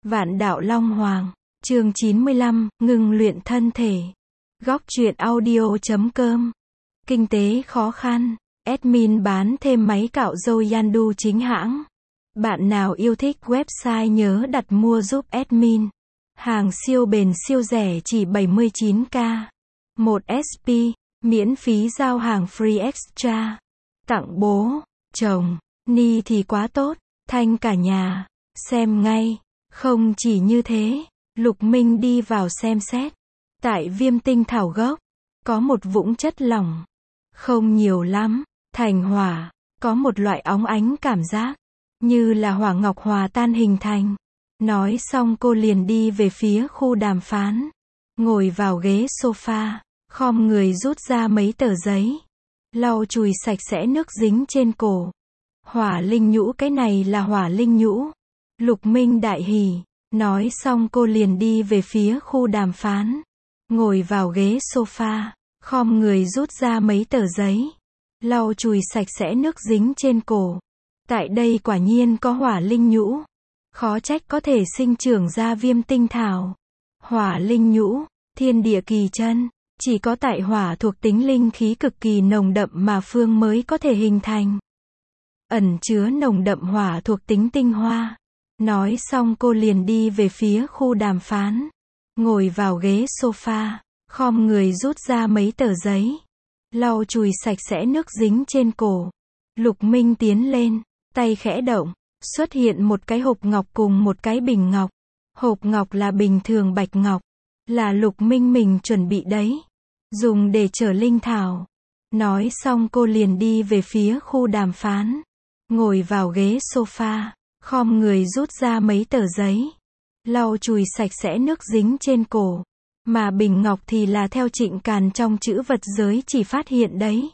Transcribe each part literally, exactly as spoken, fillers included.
Vạn đạo Long Hoàng, chương chín mươi lăm, ngừng luyện thân thể. Góc truyện audio.com. Kinh tế khó khăn, admin bán thêm máy cạo râu Yandu chính hãng. Bạn nào yêu thích website nhớ đặt mua giúp admin. Hàng siêu bền siêu rẻ chỉ bảy mươi chín k. một ét pê, miễn phí giao hàng free extra. Tặng bố, chồng, ni thì quá tốt, thanh cả nhà, xem ngay. Không chỉ như thế, Lục Minh đi vào xem xét. Tại viêm tinh thảo gốc, có một vũng chất lỏng. Không nhiều lắm, thành hỏa, có một loại óng ánh cảm giác, như là hỏa ngọc hòa tan hình thành. Nói xong cô liền đi về phía khu đàm phán. Ngồi vào ghế sofa, khom người rút ra mấy tờ giấy. Lau chùi sạch sẽ nước dính trên cổ. Hỏa linh nhũ, cái này là hỏa linh nhũ. Lục Minh đại hỉ. Nói xong cô liền đi về phía khu đàm phán. Ngồi vào ghế sofa, khom người rút ra mấy tờ giấy. Lau chùi sạch sẽ nước dính trên cổ. Tại đây quả nhiên có hỏa linh nhũ. Khó trách có thể sinh trưởng ra viêm tinh thảo. Hỏa linh nhũ, thiên địa kỳ chân. Chỉ có tại hỏa thuộc tính linh khí cực kỳ nồng đậm mà phương mới có thể hình thành. Ẩn chứa nồng đậm hỏa thuộc tính tinh hoa. Nói xong cô liền đi về phía khu đàm phán. Ngồi vào ghế sofa, khom người rút ra mấy tờ giấy. Lau chùi sạch sẽ nước dính trên cổ. Lục Minh tiến lên, tay khẽ động, xuất hiện một cái hộp ngọc cùng một cái bình ngọc. Hộp ngọc là bình thường bạch ngọc, là Lục Minh mình chuẩn bị đấy. Dùng để chở linh thảo. Nói xong cô liền đi về phía khu đàm phán. Ngồi vào ghế sofa. Khom người rút ra mấy tờ giấy. Lau chùi sạch sẽ nước dính trên cổ. Mà bình ngọc thì là theo Trịnh Càn trong chữ vật giới chỉ phát hiện đấy.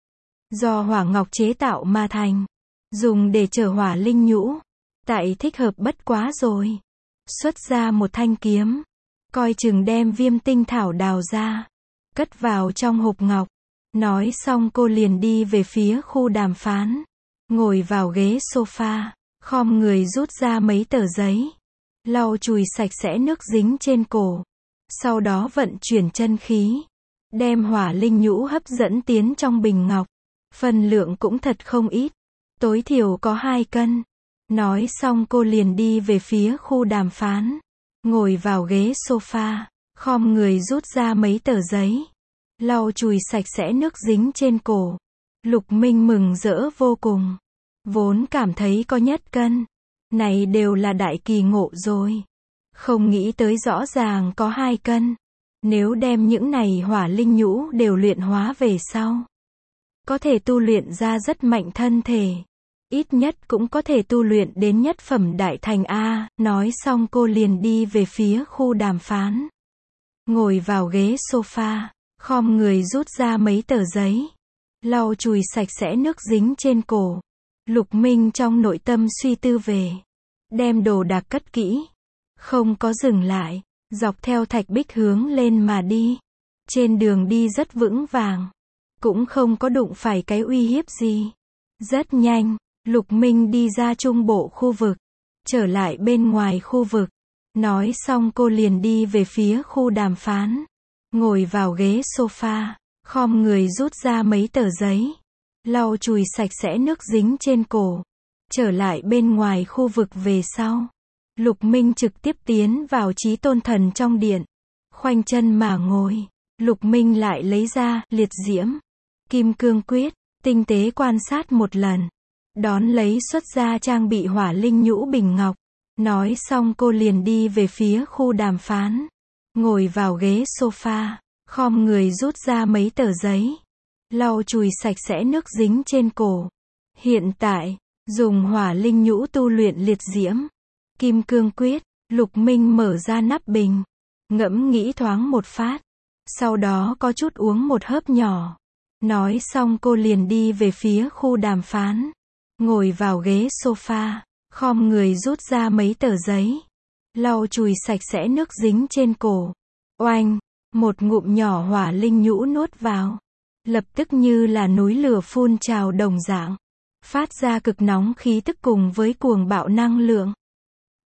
Do hỏa ngọc chế tạo mà thành. Dùng để chở hỏa linh nhũ. Tại thích hợp bất quá rồi. Xuất ra một thanh kiếm. Coi chừng đem viêm tinh thảo đào ra. Cất vào trong hộp ngọc. Nói xong cô liền đi về phía khu đàm phán. Ngồi vào ghế sofa. Khom người rút ra mấy tờ giấy. Lau chùi sạch sẽ nước dính trên cổ. Sau đó vận chuyển chân khí. Đem hỏa linh nhũ hấp dẫn tiến trong bình ngọc. Phần lượng cũng thật không ít. Tối thiểu có hai cân. Nói xong cô liền đi về phía khu đàm phán. Ngồi vào ghế sofa. Khom người rút ra mấy tờ giấy. Lau chùi sạch sẽ nước dính trên cổ. Lục Minh mừng rỡ vô cùng. Vốn cảm thấy có nhất cân. Này đều là đại kỳ ngộ rồi. Không nghĩ tới rõ ràng có hai cân. Nếu đem những này hỏa linh nhũ đều luyện hóa về sau. Có thể tu luyện ra rất mạnh thân thể. Ít nhất cũng có thể tu luyện đến nhất phẩm đại thành A. Nói xong cô liền đi về phía khu đàm phán. Ngồi vào ghế sofa. Khom người rút ra mấy tờ giấy. Lau chùi sạch sẽ nước dính trên cổ. Lục Minh trong nội tâm suy tư về. Đem đồ đạc cất kỹ. Không có dừng lại. Dọc theo thạch bích hướng lên mà đi. Trên đường đi rất vững vàng. Cũng không có đụng phải cái uy hiếp gì. Rất nhanh, Lục Minh đi ra trung bộ khu vực. Trở lại bên ngoài khu vực. Nói xong cô liền đi về phía khu đàm phán. Ngồi vào ghế sofa. Khom người rút ra mấy tờ giấy. Lau chùi sạch sẽ nước dính trên cổ. Trở lại bên ngoài khu vực về sau. Lục Minh trực tiếp tiến vào Chí Tôn Thần trong điện. Khoanh chân mà ngồi. Lục Minh lại lấy ra liệt diễm. Kim cương quyết. Tinh tế quan sát một lần. Đón lấy xuất ra trang bị hỏa linh nhũ bình ngọc. Nói xong cô liền đi về phía khu đàm phán. Ngồi vào ghế sofa. Khom người rút ra mấy tờ giấy. Lau chùi sạch sẽ nước dính trên cổ. Hiện tại, dùng hỏa linh nhũ tu luyện liệt diễm. Kim cương quyết, Lục Minh mở ra nắp bình. Ngẫm nghĩ thoáng một phát. Sau đó có chút uống một hớp nhỏ. Nói xong cô liền đi về phía khu đàm phán. Ngồi vào ghế sofa. Khom người rút ra mấy tờ giấy. Lau chùi sạch sẽ nước dính trên cổ. Oanh, một ngụm nhỏ hỏa linh nhũ nuốt vào. Lập tức như là núi lửa phun trào đồng dạng. Phát ra cực nóng khí tức cùng với cuồng bạo năng lượng.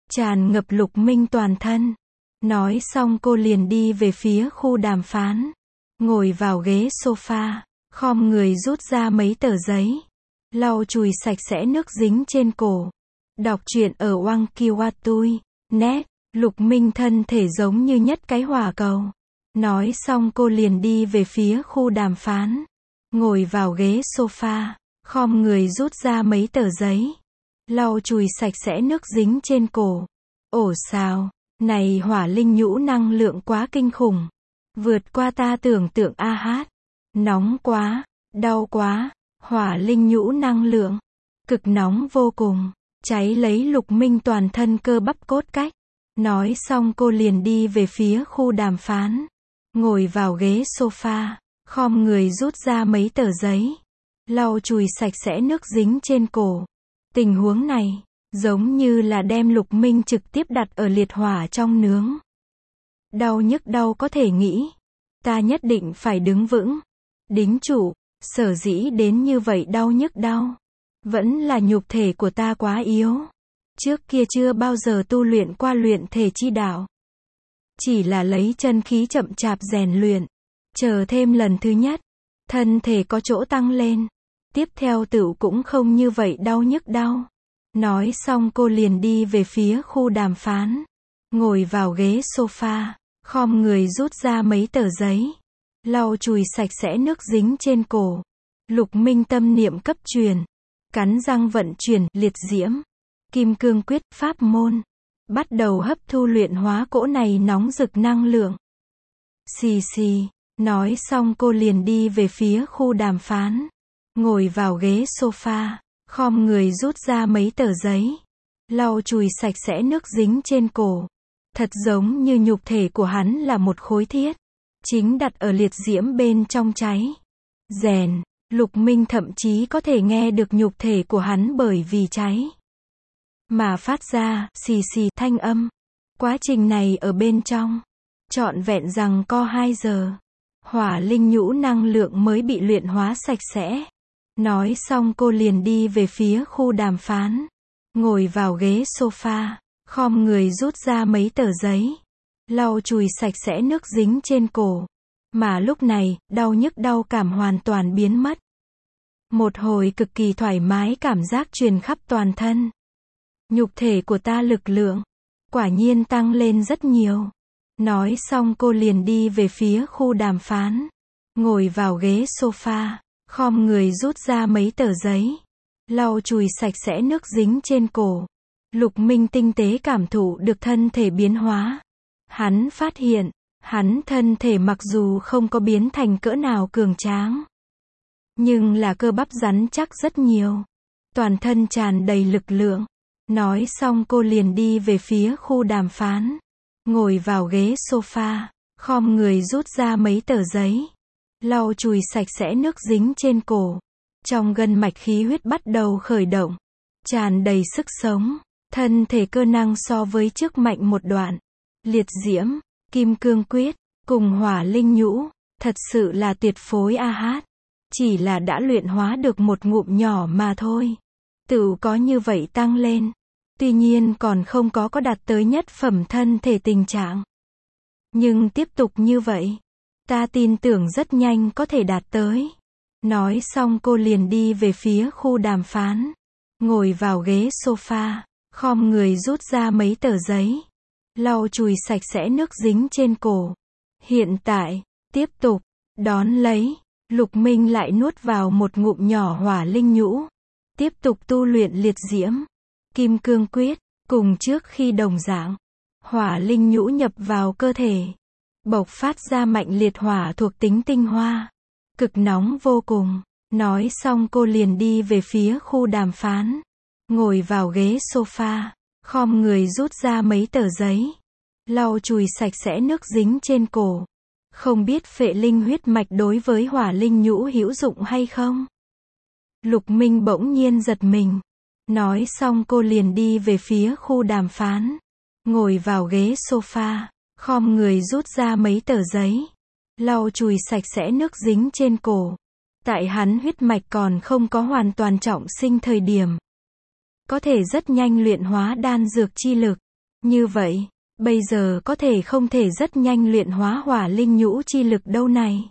tràn ngập Lục Minh toàn thân. Nói xong cô liền đi về phía khu đàm phán. Ngồi vào ghế sofa, khom người rút ra mấy tờ giấy. Lau chùi sạch sẽ nước dính trên cổ. Đọc truyện ở Wangkiwatui. Net, Lục Minh thân thể giống như nhất cái hỏa cầu. Nói xong cô liền đi về phía khu đàm phán. Ngồi vào ghế sofa, khom người rút ra mấy tờ giấy. Lau chùi sạch sẽ nước dính trên cổ. Ổ sao, này hỏa linh nhũ năng lượng quá kinh khủng. Vượt qua ta tưởng tượng a hát. Nóng quá, đau quá, hỏa linh nhũ năng lượng. Cực nóng vô cùng, cháy lấy Lục Minh toàn thân cơ bắp cốt cách. Nói xong cô liền đi về phía khu đàm phán. Ngồi vào ghế sofa, khom người rút ra mấy tờ giấy. Lau chùi sạch sẽ nước dính trên cổ. Tình huống này, giống như là đem Lục Minh trực tiếp đặt ở liệt hỏa trong nướng. Đau nhức đau có thể nghĩ. Ta nhất định phải đứng vững. Đính chủ, sở dĩ đến như vậy đau nhức đau. Vẫn là nhục thể của ta quá yếu. Trước kia chưa bao giờ tu luyện qua luyện thể chi đạo. Chỉ là lấy chân khí chậm chạp rèn luyện. Chờ thêm lần thứ nhất, thân thể có chỗ tăng lên. Tiếp theo tựu cũng không như vậy đau nhức đau. Nói xong cô liền đi về phía khu đàm phán. Ngồi vào ghế sofa, khom người rút ra mấy tờ giấy. Lau chùi sạch sẽ nước dính trên cổ. Lục Minh tâm niệm cấp truyền. Cắn răng vận chuyển liệt diễm. Kim cương quyết pháp môn. Bắt đầu hấp thu luyện hóa cỗ này nóng rực năng lượng. Xì xì. Nói xong cô liền đi về phía khu đàm phán. Ngồi vào ghế sofa, khom người rút ra mấy tờ giấy. Lau chùi sạch sẽ nước dính trên cổ. Thật giống như nhục thể của hắn là một khối thiết. Chính đặt ở liệt diễm bên trong cháy. Rèn, Lục Minh thậm chí có thể nghe được nhục thể của hắn bởi vì cháy mà phát ra xì xì thanh âm. Quá trình này ở bên trong trọn vẹn rằng co hai giờ. Hỏa linh nhũ năng lượng mới bị luyện hóa sạch sẽ. Nói xong cô liền đi về phía khu đàm phán. Ngồi vào ghế sofa, khom người rút ra mấy tờ giấy. Lau chùi sạch sẽ nước dính trên cổ. Mà lúc này, đau nhức đau cảm hoàn toàn biến mất. Một hồi cực kỳ thoải mái cảm giác truyền khắp toàn thân. Nhục thể của ta lực lượng, quả nhiên tăng lên rất nhiều. Nói xong cô liền đi về phía khu đàm phán. Ngồi vào ghế sofa, khom người rút ra mấy tờ giấy. Lau chùi sạch sẽ nước dính trên cổ. Lục Minh tinh tế cảm thụ được thân thể biến hóa. Hắn phát hiện, hắn thân thể mặc dù không có biến thành cỡ nào cường tráng, nhưng là cơ bắp rắn chắc rất nhiều. Toàn thân tràn đầy lực lượng. Nói xong cô liền đi về phía khu đàm phán. Ngồi vào ghế sofa, khom người rút ra mấy tờ giấy. Lau chùi sạch sẽ nước dính trên cổ. Trong gân mạch khí huyết bắt đầu khởi động. Tràn đầy sức sống. Thân thể cơ năng so với trước mạnh một đoạn. Liệt diễm, kim cương quyết, cùng hỏa linh nhũ. Thật sự là tuyệt phối a hát. Chỉ là đã luyện hóa được một ngụm nhỏ mà thôi. Tự có như vậy tăng lên. Tuy nhiên còn không có có đạt tới nhất phẩm thân thể tình trạng. Nhưng tiếp tục như vậy, ta tin tưởng rất nhanh có thể đạt tới. Nói xong cô liền đi về phía khu đàm phán. Ngồi vào ghế sofa, khom người rút ra mấy tờ giấy. Lau chùi sạch sẽ nước dính trên cổ. Hiện tại, tiếp tục, đón lấy, Lục Minh lại nuốt vào một ngụm nhỏ hỏa linh nhũ. Tiếp tục tu luyện liệt diễm. Kim cương quyết, cùng trước khi đồng dạng. Hỏa linh nhũ nhập vào cơ thể. Bộc phát ra mạnh liệt hỏa thuộc tính tinh hoa. Cực nóng vô cùng. Nói xong cô liền đi về phía khu đàm phán. Ngồi vào ghế sofa, khom người rút ra mấy tờ giấy. Lau chùi sạch sẽ nước dính trên cổ. Không biết phệ linh huyết mạch đối với hỏa linh nhũ hữu dụng hay không? Lục Minh bỗng nhiên giật mình. Nói xong cô liền đi về phía khu đàm phán. Ngồi vào ghế sofa, khom người rút ra mấy tờ giấy. Lau chùi sạch sẽ nước dính trên cổ. Tại hắn huyết mạch còn không có hoàn toàn trọng sinh thời điểm. Có thể rất nhanh luyện hóa đan dược chi lực. Như vậy, bây giờ có thể không thể rất nhanh luyện hóa hỏa linh nhũ chi lực đâu này.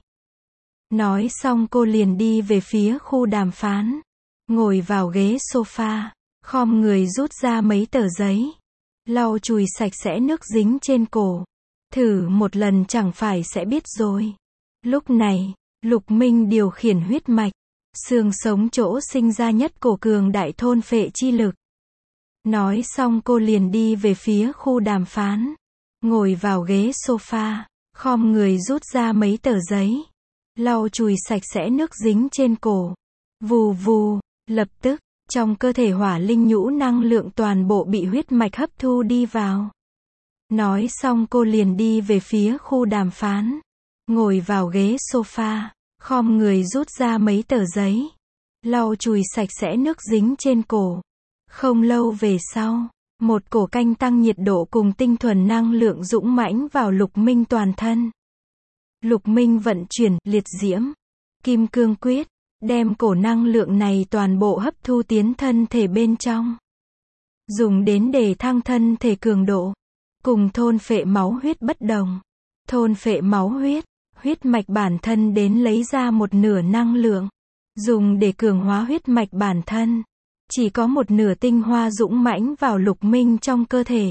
Nói xong cô liền đi về phía khu đàm phán. Ngồi vào ghế sofa, khom người rút ra mấy tờ giấy. Lau chùi sạch sẽ nước dính trên cổ. Thử một lần chẳng phải sẽ biết rồi. Lúc này, Lục Minh điều khiển huyết mạch. Xương sống chỗ sinh ra nhất cổ cường đại thôn phệ chi lực. Nói xong cô liền đi về phía khu đàm phán. Ngồi vào ghế sofa, khom người rút ra mấy tờ giấy. Lau chùi sạch sẽ nước dính trên cổ. Vù vù, lập tức, trong cơ thể hỏa linh nhũ năng lượng toàn bộ bị huyết mạch hấp thu đi vào. Nói xong cô liền đi về phía khu đàm phán. Ngồi vào ghế sofa, khom người rút ra mấy tờ giấy. Lau chùi sạch sẽ nước dính trên cổ. Không lâu về sau, một cổ canh tăng nhiệt độ cùng tinh thuần năng lượng dũng mãnh vào Lục Minh toàn thân. Lục Minh vận chuyển liệt diễm, kim cương quyết, đem cổ năng lượng này toàn bộ hấp thu tiến thân thể bên trong. Dùng đến để thăng thân thể cường độ, cùng thôn phệ máu huyết bất đồng. Thôn phệ máu huyết, huyết mạch bản thân đến lấy ra một nửa năng lượng, dùng để cường hóa huyết mạch bản thân. Chỉ có một nửa tinh hoa dũng mãnh vào Lục Minh trong cơ thể.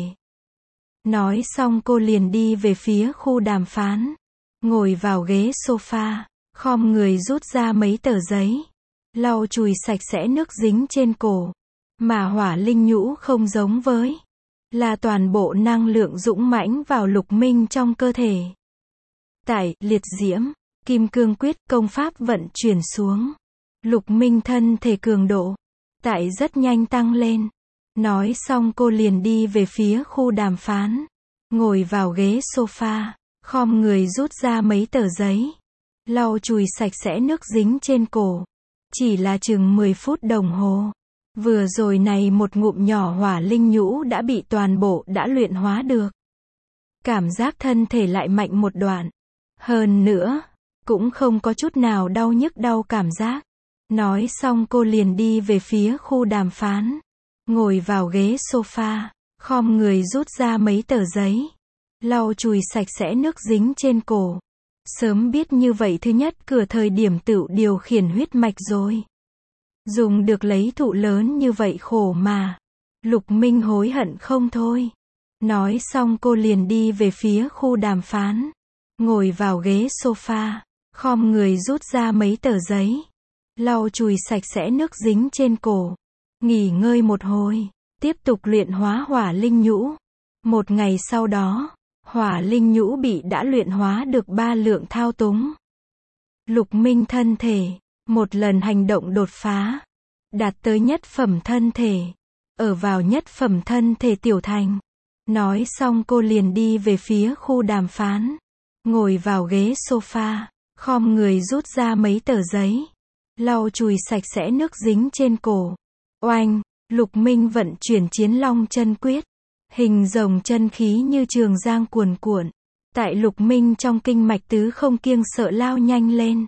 Nói xong cô liền đi về phía khu đàm phán. Ngồi vào ghế sofa, khom người rút ra mấy tờ giấy. Lau chùi sạch sẽ nước dính trên cổ. Mà hỏa linh nhũ không giống với. Là toàn bộ năng lượng dũng mãnh vào Lục Minh trong cơ thể. Tại liệt diễm, kim cương quyết công pháp vận chuyển xuống. Lục Minh thân thể cường độ. Tại rất nhanh tăng lên. Nói xong cô liền đi về phía khu đàm phán. Ngồi vào ghế sofa, khom người rút ra mấy tờ giấy. Lau chùi sạch sẽ nước dính trên cổ. Chỉ là chừng mười phút đồng hồ. Vừa rồi này một ngụm nhỏ hỏa linh nhũ đã bị toàn bộ đã luyện hóa được. Cảm giác thân thể lại mạnh một đoạn. Hơn nữa, cũng không có chút nào đau nhức đau cảm giác. Nói xong cô liền đi về phía khu đàm phán. Ngồi vào ghế sofa, khom người rút ra mấy tờ giấy. Lau chùi sạch sẽ nước dính trên cổ. Sớm biết như vậy thứ nhất cửa thời điểm tự điều khiển huyết mạch rồi. Dùng được lấy thụ lớn như vậy khổ mà. Lục Minh hối hận không thôi. Nói xong cô liền đi về phía khu đàm phán. Ngồi vào ghế sofa, khom người rút ra mấy tờ giấy. Lau chùi sạch sẽ nước dính trên cổ. Nghỉ ngơi một hồi, tiếp tục luyện hóa hỏa linh nhũ. Một ngày sau đó, hỏa linh nhũ bị đã luyện hóa được ba lượng thao túng. Lục Minh thân thể, một lần hành động đột phá. Đạt tới nhất phẩm thân thể. Ở vào nhất phẩm thân thể tiểu thành. Nói xong cô liền đi về phía khu đàm phán. Ngồi vào ghế sofa, khom người rút ra mấy tờ giấy. Lau chùi sạch sẽ nước dính trên cổ. Oanh, Lục Minh vận chuyển chiến long chân quyết. Hình rồng chân khí như trường giang cuồn cuộn. Tại Lục Minh trong kinh mạch tứ không kiêng sợ lao nhanh lên.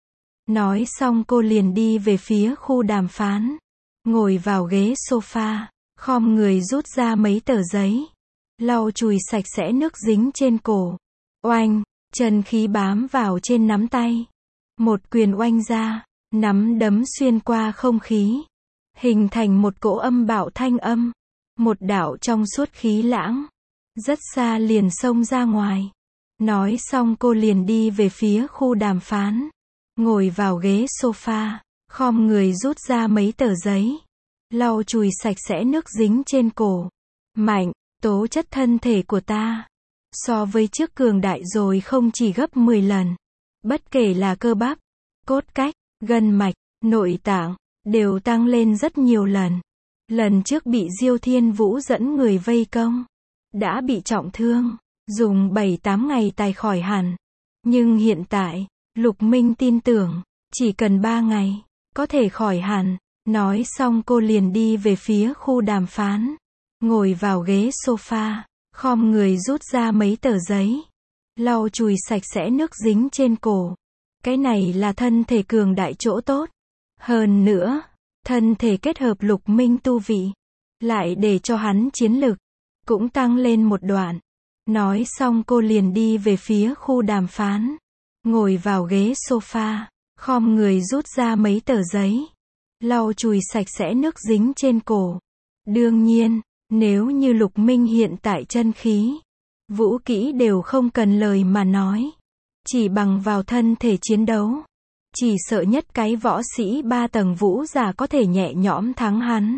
Nói xong cô liền đi về phía khu đàm phán. Ngồi vào ghế sofa, khom người rút ra mấy tờ giấy. Lau chùi sạch sẽ nước dính trên cổ. Oanh, chân khí bám vào trên nắm tay. Một quyền oanh ra. Nắm đấm xuyên qua không khí. Hình thành một cỗ âm bạo thanh âm. Một đạo trong suốt khí lãng. Rất xa liền xông ra ngoài. Nói xong cô liền đi về phía khu đàm phán. Ngồi vào ghế sofa. Khom người rút ra mấy tờ giấy. Lau chùi sạch sẽ nước dính trên cổ. Mạnh, tố chất thân thể của ta. So với trước cường đại rồi không chỉ gấp mười lần. Bất kể là cơ bắp, cốt cách, gân mạch, nội tạng, đều tăng lên rất nhiều lần. Lần trước bị Diêu Thiên Vũ dẫn người vây công, đã bị trọng thương, dùng bảy tám ngày tài khỏi hẳn. Nhưng hiện tại, Lục Minh tin tưởng, chỉ cần ba ngày, có thể khỏi hẳn. Nói xong cô liền đi về phía khu đàm phán. Ngồi vào ghế sofa, khom người rút ra mấy tờ giấy. Lau chùi sạch sẽ nước dính trên cổ. Cái này là thân thể cường đại chỗ tốt. Hơn nữa, thân thể kết hợp Lục Minh tu vị, lại để cho hắn chiến lực cũng tăng lên một đoạn. Nói xong cô liền đi về phía khu đàm phán. Ngồi vào ghế sofa, khom người rút ra mấy tờ giấy. Lau chùi sạch sẽ nước dính trên cổ. Đương nhiên, nếu như Lục Minh hiện tại chân khí, vũ kỹ đều không cần lời mà nói. Chỉ bằng vào thân thể chiến đấu. Chỉ sợ nhất cái võ sĩ ba tầng vũ giả có thể nhẹ nhõm thắng hắn.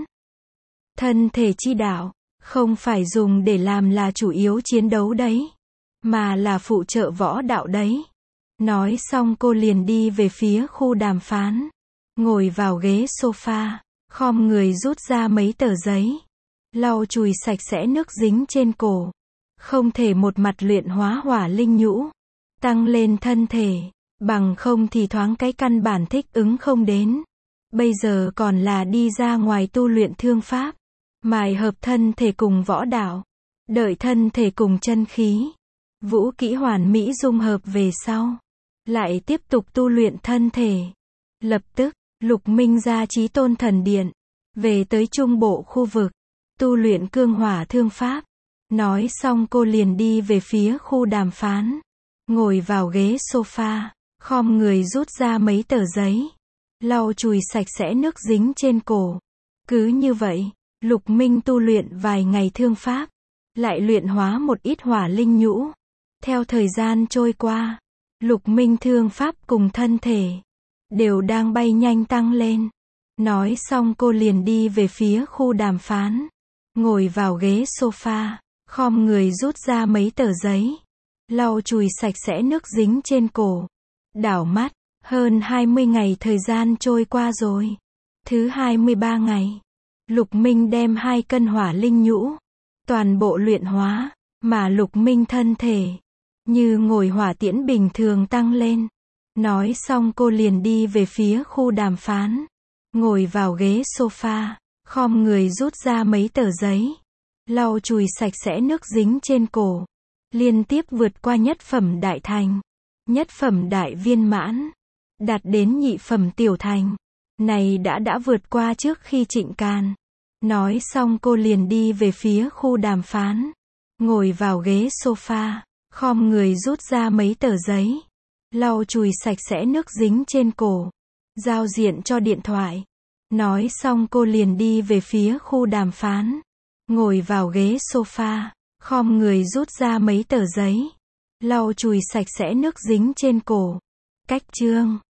Thân thể chi đạo, không phải dùng để làm là chủ yếu chiến đấu đấy, mà là phụ trợ võ đạo đấy. Nói xong cô liền đi về phía khu đàm phán. Ngồi vào ghế sofa, khom người rút ra mấy tờ giấy. Lau chùi sạch sẽ nước dính trên cổ. Không thể một mặt luyện hóa hỏa linh nhũ. Tăng lên thân thể. Bằng không thì thoáng cái căn bản thích ứng không đến. Bây giờ còn là đi ra ngoài tu luyện thương pháp. Mài hợp thân thể cùng võ đạo. Đợi thân thể cùng chân khí. Vũ kỹ hoàn mỹ dung hợp về sau. Lại tiếp tục tu luyện thân thể. Lập tức, Lục Minh ra Chí Tôn Thần Điện. Về tới trung bộ khu vực. Tu luyện cương hỏa thương pháp. Nói xong cô liền đi về phía khu đàm phán. Ngồi vào ghế sofa. Khom người rút ra mấy tờ giấy. Lau chùi sạch sẽ nước dính trên cổ. Cứ như vậy, Lục Minh tu luyện vài ngày thương pháp. Lại luyện hóa một ít hỏa linh nhũ. Theo thời gian trôi qua, Lục Minh thương pháp cùng thân thể đều đang bay nhanh tăng lên. Nói xong cô liền đi về phía khu đàm phán. Ngồi vào ghế sofa, khom người rút ra mấy tờ giấy. Lau chùi sạch sẽ nước dính trên cổ. Đảo mắt, hơn hai mươi ngày thời gian trôi qua rồi. Thứ hai mươi ba ngày, Lục Minh đem hai cân hỏa linh nhũ toàn bộ luyện hóa, mà Lục Minh thân thể như ngồi hỏa tiễn bình thường tăng lên. Nói xong cô liền đi về phía khu đàm phán. Ngồi vào ghế sofa, khom người rút ra mấy tờ giấy. Lau chùi sạch sẽ nước dính trên cổ. Liên tiếp vượt qua nhất phẩm đại thành. Nhất phẩm đại viên mãn. Đạt đến nhị phẩm tiểu thành. Này đã đã vượt qua trước khi Trịnh Càn. Nói xong cô liền đi về phía khu đàm phán. Ngồi vào ghế sofa, khom người rút ra mấy tờ giấy. Lau chùi sạch sẽ nước dính trên cổ. Giao diện cho điện thoại. Nói xong cô liền đi về phía khu đàm phán. Ngồi vào ghế sofa, khom người rút ra mấy tờ giấy. Lau chùi sạch sẽ nước dính trên cổ. Cách chương